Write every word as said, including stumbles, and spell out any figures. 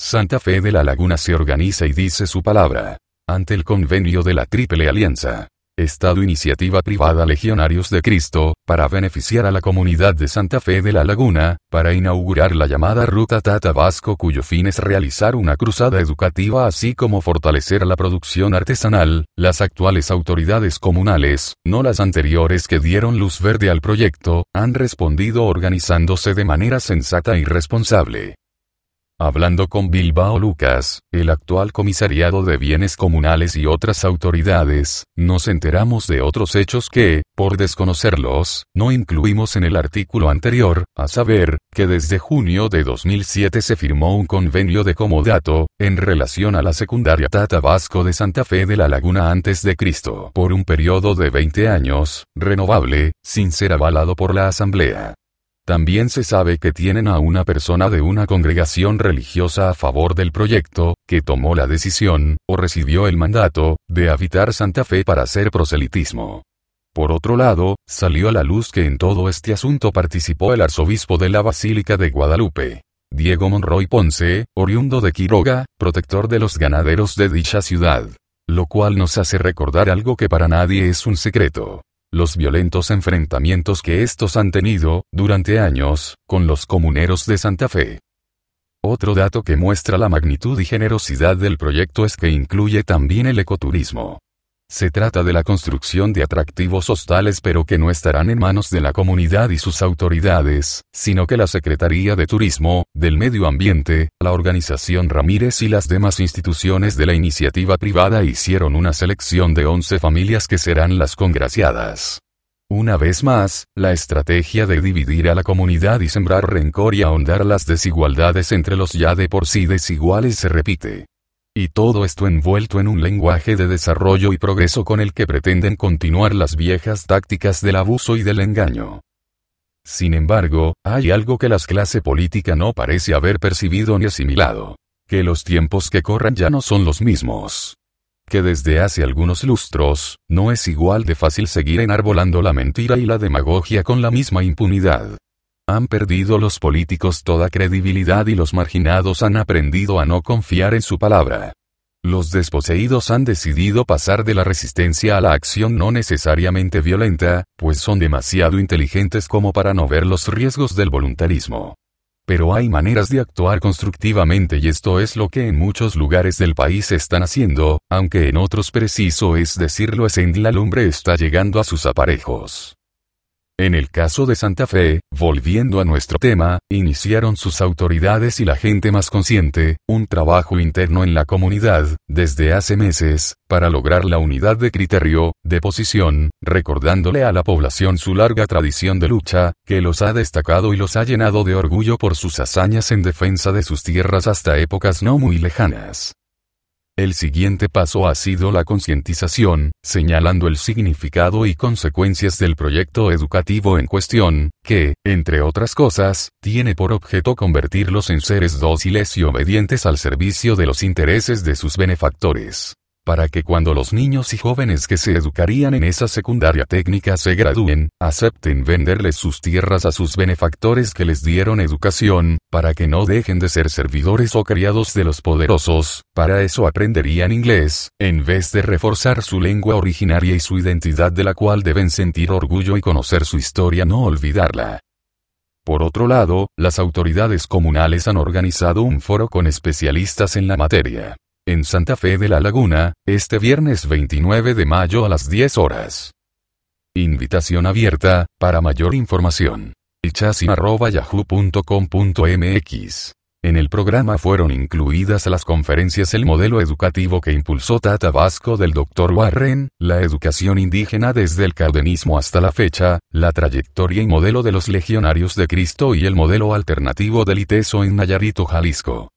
Santa Fe de la Laguna se organiza y dice su palabra ante el convenio de la Triple Alianza, Estado, Iniciativa Privada, Legionarios de Cristo, para beneficiar a la comunidad de Santa Fe de la Laguna, para inaugurar la llamada Ruta Tata Vasco, cuyo fin es realizar una cruzada educativa así como fortalecer la producción artesanal. Las actuales autoridades comunales, no las anteriores que dieron luz verde al proyecto, han respondido organizándose de manera sensata y responsable. Hablando con Bilbao Lucas, el actual comisariado de bienes comunales y otras autoridades, nos enteramos de otros hechos que, por desconocerlos, no incluimos en el artículo anterior, a saber, que desde junio de dos mil siete se firmó un convenio de comodato, en relación a la secundaria Tata Vasco de Santa Fe de la Laguna antes de Cristo, por un periodo de veinte años, renovable, sin ser avalado por la Asamblea. También se sabe que tienen a una persona de una congregación religiosa a favor del proyecto, que tomó la decisión, o recibió el mandato, de habitar Santa Fe para hacer proselitismo. Por otro lado, salió a la luz que en todo este asunto participó el arzobispo de la Basílica de Guadalupe, Diego Monroy Ponce, oriundo de Quiroga, protector de los ganaderos de dicha ciudad. Lo cual nos hace recordar algo que para nadie es un secreto: los violentos enfrentamientos que estos han tenido, durante años, con los comuneros de Santa Fe. Otro dato que muestra la magnitud y generosidad del proyecto es que incluye también el ecoturismo. Se trata de la construcción de atractivos hostales, pero que no estarán en manos de la comunidad y sus autoridades, sino que la Secretaría de Turismo, del Medio Ambiente, la Organización Ramírez y las demás instituciones de la iniciativa privada hicieron una selección de once familias que serán las congraciadas. Una vez más, la estrategia de dividir a la comunidad y sembrar rencor y ahondar las desigualdades entre los ya de por sí desiguales se repite. Y todo esto envuelto en un lenguaje de desarrollo y progreso con el que pretenden continuar las viejas tácticas del abuso y del engaño. Sin embargo, hay algo que la clase política no parece haber percibido ni asimilado: que los tiempos que corren ya no son los mismos. Que desde hace algunos lustros, no es igual de fácil seguir enarbolando la mentira y la demagogia con la misma impunidad. Han perdido los políticos toda credibilidad y los marginados han aprendido a no confiar en su palabra. Los desposeídos han decidido pasar de la resistencia a la acción no necesariamente violenta, pues son demasiado inteligentes como para no ver los riesgos del voluntarismo. Pero hay maneras de actuar constructivamente y esto es lo que en muchos lugares del país están haciendo, aunque en otros, preciso es decirlo, es en la lumbre está llegando a sus aparejos. En el caso de Santa Fe, volviendo a nuestro tema, iniciaron sus autoridades y la gente más consciente, un trabajo interno en la comunidad, desde hace meses, para lograr la unidad de criterio, de posición, recordándole a la población su larga tradición de lucha, que los ha destacado y los ha llenado de orgullo por sus hazañas en defensa de sus tierras hasta épocas no muy lejanas. El siguiente paso ha sido la concientización, señalando el significado y consecuencias del proyecto educativo en cuestión, que, entre otras cosas, tiene por objeto convertirlos en seres dóciles y obedientes al servicio de los intereses de sus benefactores. Para que cuando los niños y jóvenes que se educarían en esa secundaria técnica se gradúen, acepten venderles sus tierras a sus benefactores que les dieron educación, para que no dejen de ser servidores o criados de los poderosos. Para eso aprenderían inglés, en vez de reforzar su lengua originaria y su identidad, de la cual deben sentir orgullo y conocer su historia, no olvidarla. Por otro lado, las autoridades comunales han organizado un foro con especialistas en la materia, en Santa Fe de la Laguna, este viernes veintinueve de mayo a las diez horas. Invitación abierta. Para mayor información, ichasin arroba yahoo punto com punto mx. En el programa fueron incluidas las conferencias El modelo educativo que impulsó Tata Vasco del doctor Warren, la educación indígena desde el calvinismo hasta la fecha, la trayectoria y modelo de los legionarios de Cristo y el modelo alternativo del ITESO en Nayarit, Jalisco.